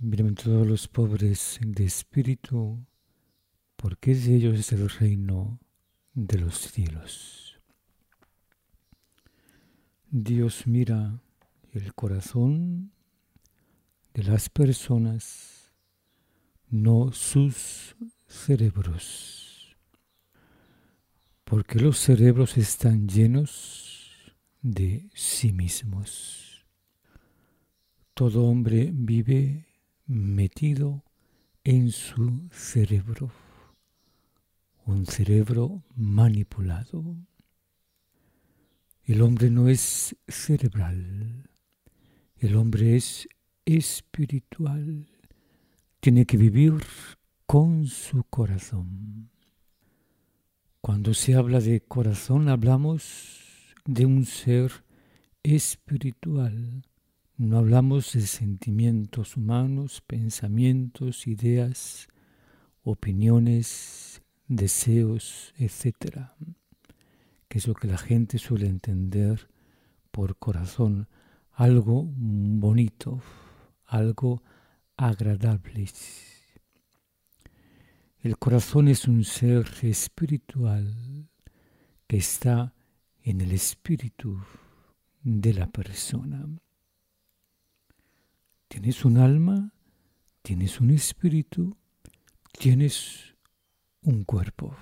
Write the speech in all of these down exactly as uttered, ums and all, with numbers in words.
Bienaventurados los pobres de espíritu, porque de ellos es el reino de los cielos. Dios mira el corazón de las personas, no sus cerebros, porque los cerebros están llenos de sí mismos. Todo hombre vive metido en su cerebro, un cerebro manipulado. El hombre no es cerebral, el hombre es espiritual, tiene que vivir con su corazón. Cuando se habla de corazón hablamos de un ser espiritual. No hablamos de sentimientos humanos, pensamientos, ideas, opiniones, deseos, etcétera, que es lo que la gente suele entender por corazón, algo bonito, algo agradable. El corazón es un ser espiritual que está en el espíritu de la persona. Tienes un alma, tienes un espíritu, tienes un cuerpo.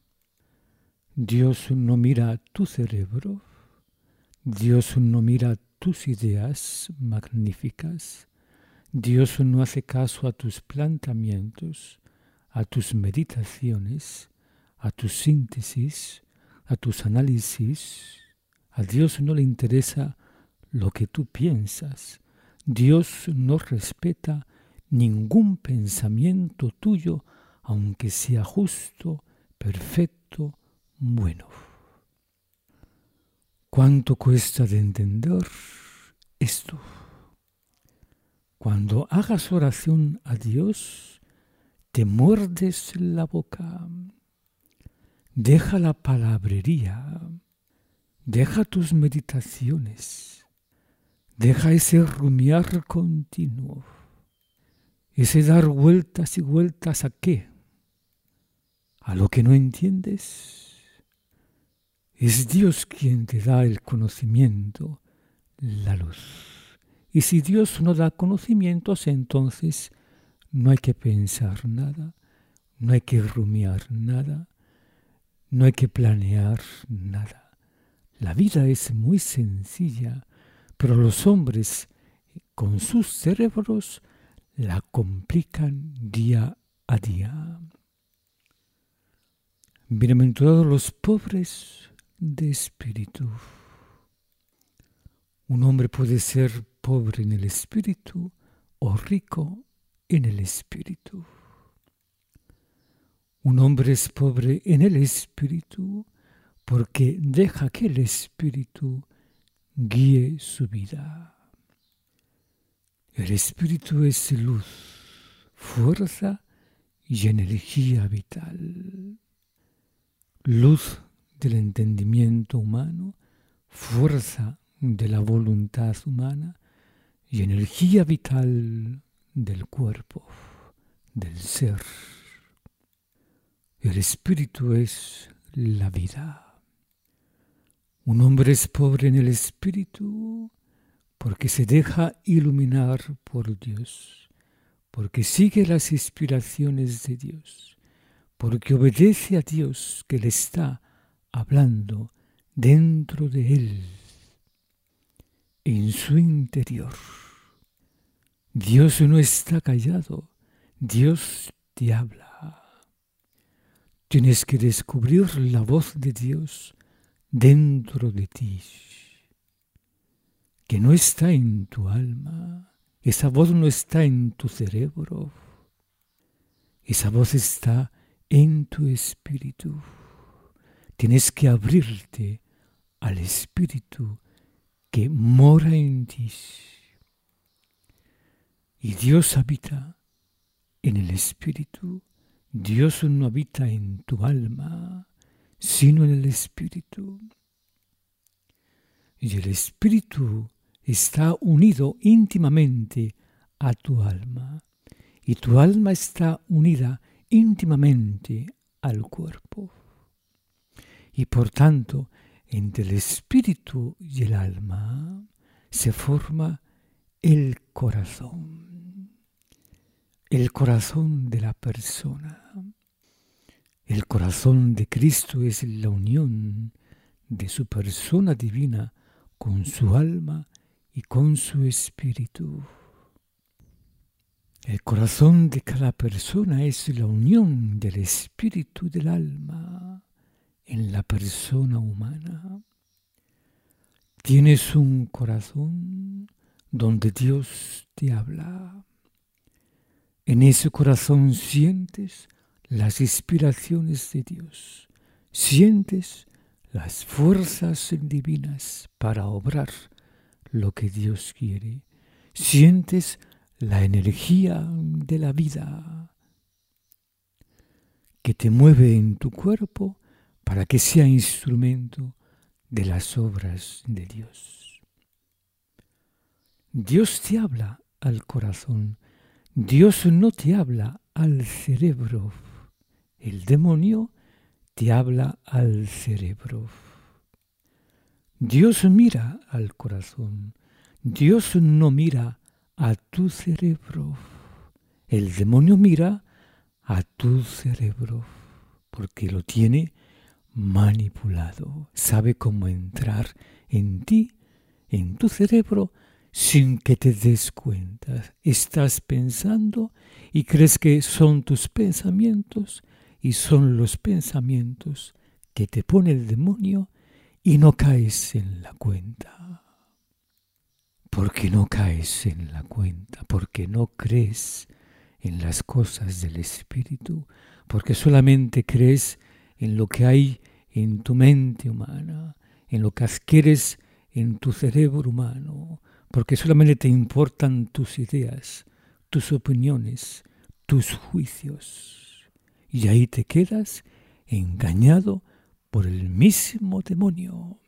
Dios no mira tu cerebro, Dios no mira tus ideas magníficas, Dios no hace caso a tus planteamientos, a tus meditaciones, a tus síntesis, a tus análisis. A Dios no le interesa lo que tú piensas. Dios no respeta ningún pensamiento tuyo, aunque sea justo, perfecto, bueno. ¿Cuánto cuesta de entender esto? Cuando hagas oración a Dios, te muerdes la boca. Deja la palabrería. Deja tus meditaciones. Deja ese rumiar continuo, ese dar vueltas y vueltas ¿a qué? ¿A lo que no entiendes? Es Dios quien te da el conocimiento, la luz. Y si Dios no da conocimientos, entonces no hay que pensar nada, no hay que rumiar nada, no hay que planear nada. La vida es muy sencilla. Pero los hombres con sus cerebros la complican día a día. Bienaventurados los pobres de espíritu. Un hombre puede ser pobre en el espíritu o rico en el espíritu. Un hombre es pobre en el espíritu porque deja que el espíritu guíe su vida. El espíritu es luz, fuerza y energía vital. Luz del entendimiento humano, fuerza de la voluntad humana y energía vital del cuerpo, del ser. El espíritu es la vida. Un hombre es pobre en el espíritu porque se deja iluminar por Dios, porque sigue las inspiraciones de Dios, porque obedece a Dios que le está hablando dentro de él, en su interior. Dios no está callado, Dios te habla. Tienes que descubrir la voz de Dios dentro de ti, que no está en tu alma, esa voz no está en tu cerebro, esa voz está en tu espíritu. Tienes que abrirte al espíritu que mora en ti. Y Dios habita en el espíritu. Dios no habita en tu alma, sino en el espíritu. Y el espíritu está unido íntimamente a tu alma. y tu alma está unida íntimamente al cuerpo. Y por tanto, entre el espíritu y el alma se forma el corazón, el corazón de la persona. El corazón de Cristo es la unión de su persona divina con su alma y con su espíritu. El corazón de cada persona es la unión del espíritu y del alma en la persona humana. Tienes un corazón donde Dios te habla. En ese corazón sientes las inspiraciones de Dios. Sientes las fuerzas divinas para obrar lo que Dios quiere. Sientes la energía de la vida que te mueve en tu cuerpo para que sea instrumento de las obras de Dios. Dios te habla al corazón. Dios no te habla al cerebro. El demonio te habla al cerebro. Dios mira al corazón. Dios no mira a tu cerebro. El demonio mira a tu cerebro porque lo tiene manipulado. Sabe cómo entrar en ti, en tu cerebro, sin que te des cuenta. Estás pensando y crees que son tus pensamientos y son los pensamientos que te pone el demonio y no caes en la cuenta. Porque no caes en la cuenta, porque no crees en las cosas del Espíritu, porque solamente crees en lo que hay en tu mente humana, en lo que adquieres en tu cerebro humano, porque solamente te importan tus ideas, tus opiniones, tus juicios. Y ahí te quedas engañado por el mismo demonio.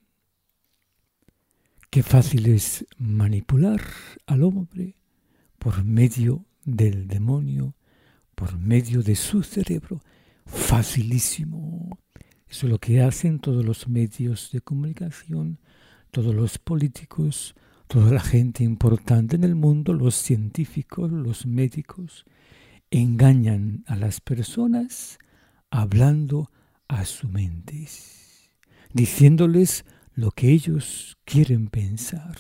Qué fácil es manipular al hombre por medio del demonio, por medio de su cerebro. Facilísimo. Eso es lo que hacen todos los medios de comunicación, todos los políticos, toda la gente importante en el mundo, los científicos, los médicos, engañan a las personas hablando a su mente, diciéndoles lo que ellos quieren pensar.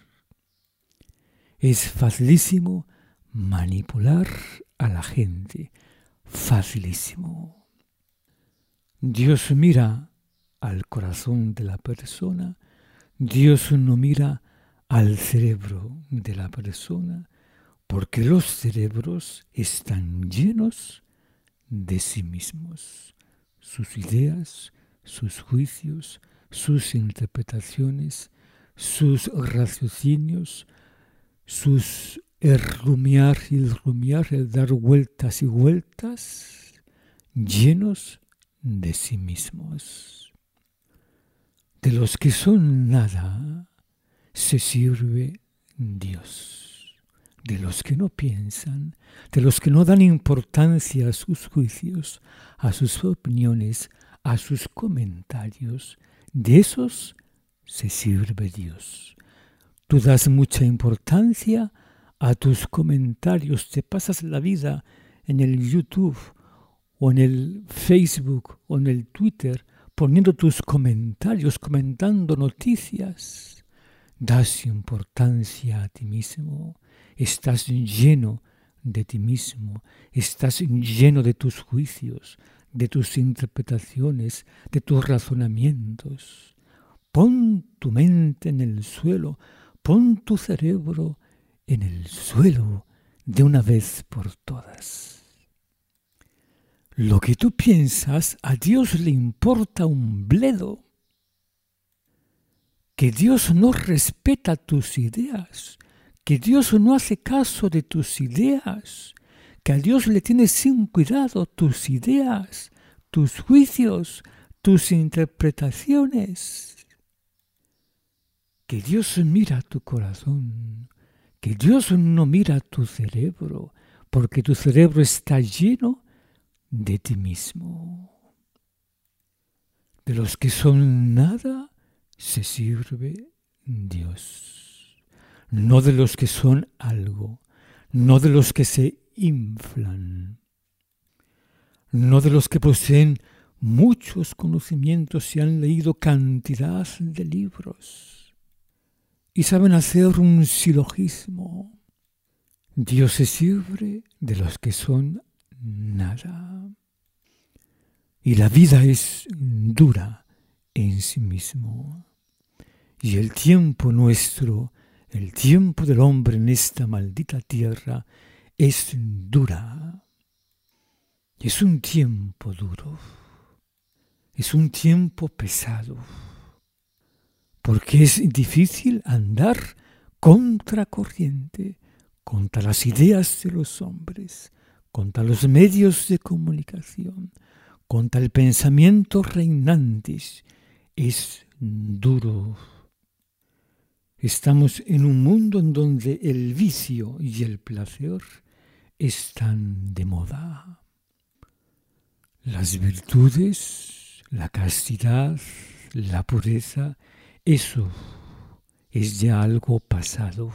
Es facilísimo manipular a la gente, facilísimo. Dios mira al corazón de la persona, Dios no mira al cerebro de la persona, porque los cerebros están llenos de sí mismos, sus ideas, sus juicios, sus interpretaciones, sus raciocinios, sus el rumiar y el rumiar, el dar vueltas y vueltas, llenos de sí mismos. De los que son nada, se sirve Dios. De los que no piensan, de los que no dan importancia a sus juicios, a sus opiniones, a sus comentarios, de esos se sirve Dios. Tú das mucha importancia a tus comentarios, te pasas la vida en el YouTube o en el Facebook o en el Twitter poniendo tus comentarios, comentando noticias. Das importancia a ti mismo, estás lleno de ti mismo, estás lleno de tus juicios, de tus interpretaciones, de tus razonamientos. Pon tu mente en el suelo, pon tu cerebro en el suelo de una vez por todas. Lo que tú piensas, a Dios le importa un bledo. Que Dios no respeta tus ideas, que Dios no hace caso de tus ideas, que a Dios le tienes sin cuidado tus ideas, tus juicios, tus interpretaciones. Que Dios mira tu corazón, que Dios no mira tu cerebro, porque tu cerebro está lleno de ti mismo. De los que son nada se sirve Dios, no de los que son algo, no de los que se inflan, no de los que poseen muchos conocimientos y han leído cantidad de libros y saben hacer un silogismo. Dios se sirve de los que son nada. Y la vida es dura en sí mismo. Y el tiempo nuestro, el tiempo del hombre en esta maldita tierra, es dura. Es un tiempo duro. Es un tiempo pesado. Porque es difícil andar contra corriente, contra las ideas de los hombres, contra los medios de comunicación, contra el pensamiento reinante. Es duro. Estamos en un mundo en donde el vicio y el placer están de moda. Las virtudes, la castidad, la pureza, eso es ya algo pasado.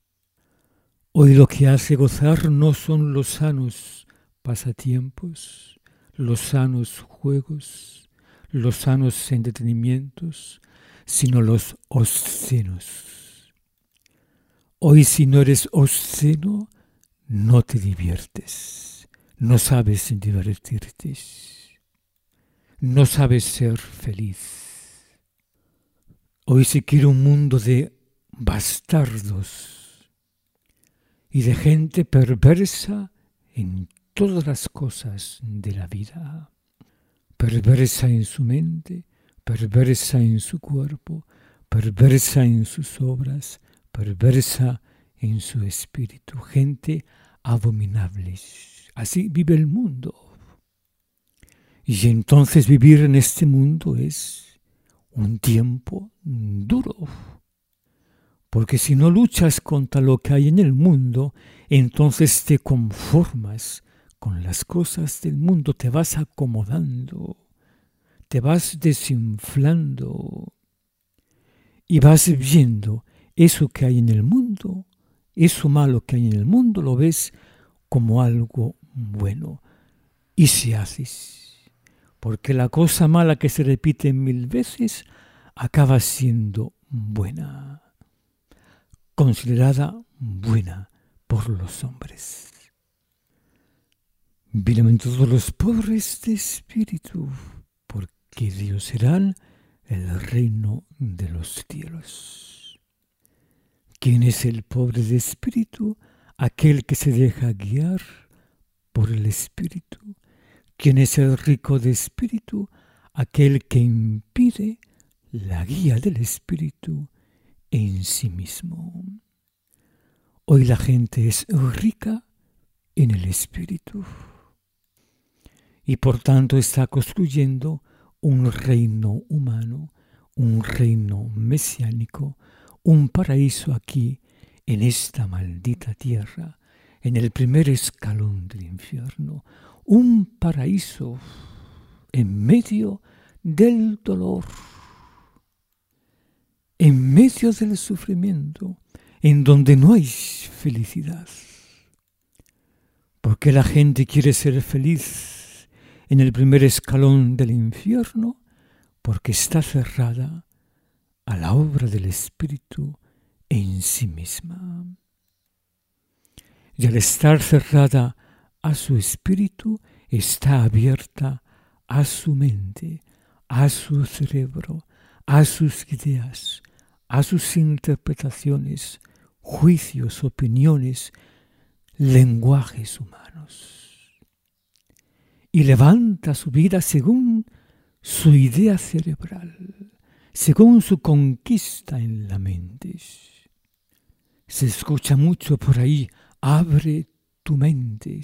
Hoy lo que hace gozar no son los sanos pasatiempos, los sanos juegos, los sanos entretenimientos, sino los obscenos. Hoy si no eres obsceno, no te diviertes, no sabes divertirte, no sabes ser feliz. Hoy se quiere un mundo de bastardos y de gente perversa en todas las cosas de la vida, perversa en su mente, perversa en su cuerpo, perversa en sus obras, perversa en su espíritu, gente abominable. Así vive el mundo. Y entonces vivir en este mundo es un tiempo duro. Porque si no luchas contra lo que hay en el mundo, entonces te conformas con las cosas del mundo, te vas acomodando, te vas desinflando y vas viendo eso que hay en el mundo, eso malo que hay en el mundo, lo ves como algo bueno y se haces. Porque la cosa mala que se repite mil veces acaba siendo buena, considerada buena por los hombres. Bienaventurados los pobres de espíritu, porque Dios serán el reino de los cielos. ¿Quién es el pobre de espíritu? Aquel que se deja guiar por el espíritu. ¿Quién es el rico de espíritu? Aquel que impide la guía del espíritu en sí mismo. Hoy la gente es rica en el espíritu y por tanto está construyendo un reino humano, un reino mesiánico, un paraíso aquí en esta maldita tierra, en el primer escalón del infierno, un paraíso en medio del dolor, en medio del sufrimiento, en donde no hay felicidad. Porque la gente quiere ser feliz en el primer escalón del infierno, porque está cerrada a la obra del Espíritu en sí misma. Y al estar cerrada a su espíritu, está abierta a su mente, a su cerebro, a sus ideas, a sus interpretaciones, juicios, opiniones, lenguajes humanos. Y levanta su vida según su idea cerebral, según su conquista en la mente. Se escucha mucho por ahí, abre tu mente,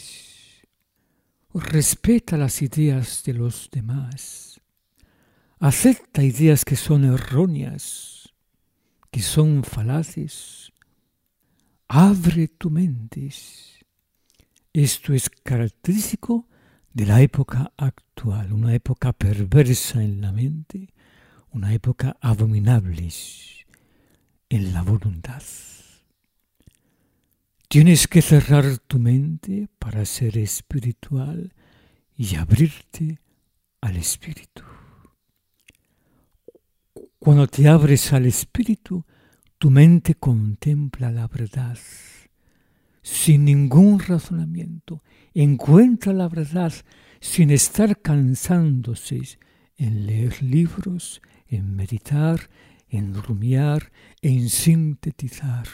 respeta las ideas de los demás, acepta ideas que son erróneas, que son falaces, abre tu mente, Esto es característico de la época actual, una época perversa en la mente, una época abominable en la voluntad. Tienes que cerrar tu mente para ser espiritual y abrirte al Espíritu. Cuando te abres al Espíritu, tu mente contempla la verdad sin ningún razonamiento. Encuentra la verdad sin estar cansándose en leer libros, en meditar, en rumiar, en sintetizar.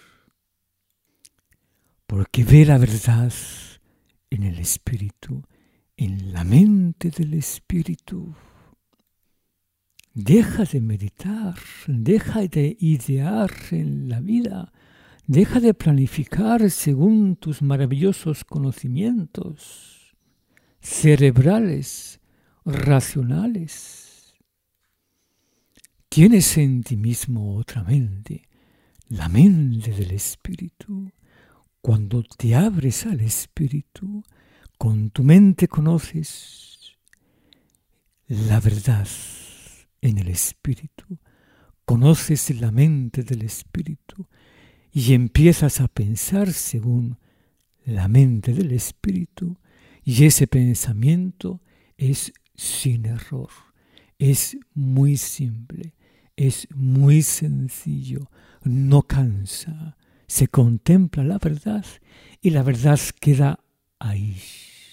Porque ve la verdad en el Espíritu, en la mente del Espíritu. Deja de meditar, deja de idear en la vida, deja de planificar según tus maravillosos conocimientos cerebrales, racionales. Tienes en ti mismo otra mente, la mente del Espíritu. Cuando te abres al Espíritu, con tu mente conoces la verdad en el Espíritu, conoces la mente del Espíritu y empiezas a pensar según la mente del Espíritu, y ese pensamiento es sin error, es muy simple, es muy sencillo, no cansa. Se contempla la verdad y la verdad queda ahí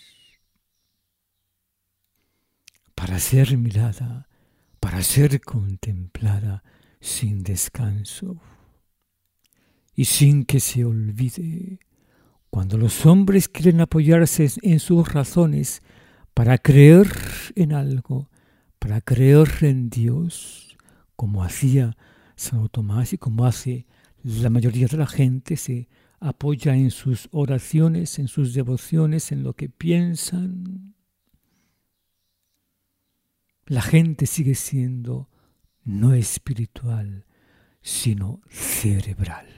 para ser mirada, para ser contemplada sin descanso y sin que se olvide. Cuando los hombres quieren apoyarse en sus razones para creer en algo, para creer en Dios, como hacía Santo Tomás y como hace la mayoría de la gente, se apoya en sus oraciones, en sus devociones, en lo que piensan. La gente sigue siendo no espiritual, sino cerebral.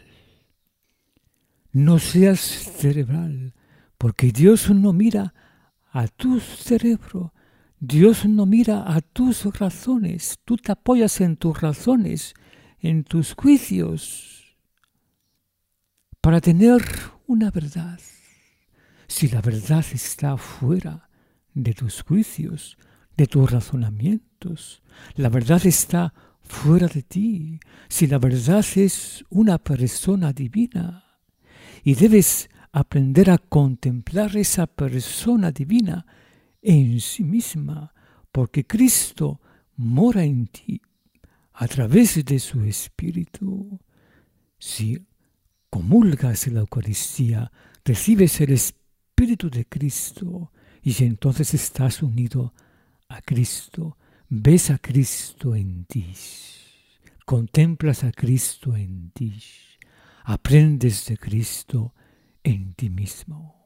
No seas cerebral, porque Dios no mira a tu cerebro, Dios no mira a tus razones. Tú te apoyas en tus razones, en tus juicios, para tener una verdad. Si la verdad está fuera de tus juicios, de tus razonamientos, la verdad está fuera de ti. Si la verdad es una persona divina y debes aprender a contemplar esa persona divina en sí misma, porque Cristo mora en ti a través de su Espíritu. Si comulgas en la Eucaristía, recibes el Espíritu de Cristo y entonces estás unido a Cristo, ves a Cristo en ti, contemplas a Cristo en ti, aprendes de Cristo en ti mismo.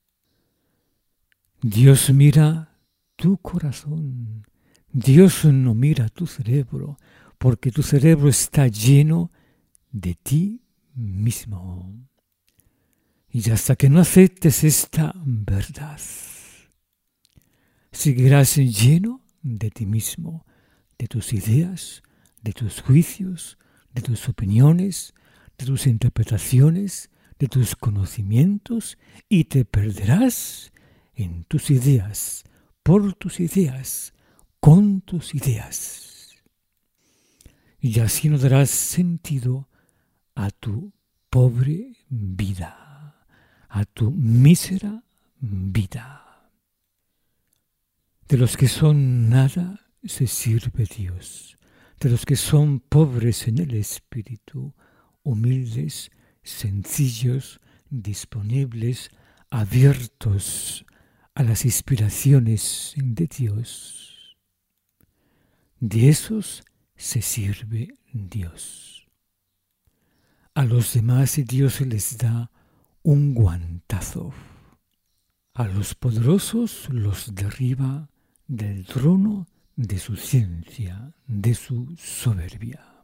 Dios mira tu corazón, Dios no mira tu cerebro, porque tu cerebro está lleno de ti mismo. Y hasta que no aceptes esta verdad, seguirás lleno de ti mismo, de tus ideas, de tus juicios, de tus opiniones, de tus interpretaciones, de tus conocimientos, y te perderás en tus ideas, por tus ideas, con tus ideas. Y así no darás sentido a tu pobre vida, a tu mísera vida. De los que son nada se sirve Dios, de los que son pobres en el espíritu, humildes, sencillos, disponibles, abiertos a las inspiraciones de Dios. De esos se sirve Dios. A los demás Dios les da un guantazo. A los poderosos los derriba del trono de su ciencia, de su soberbia.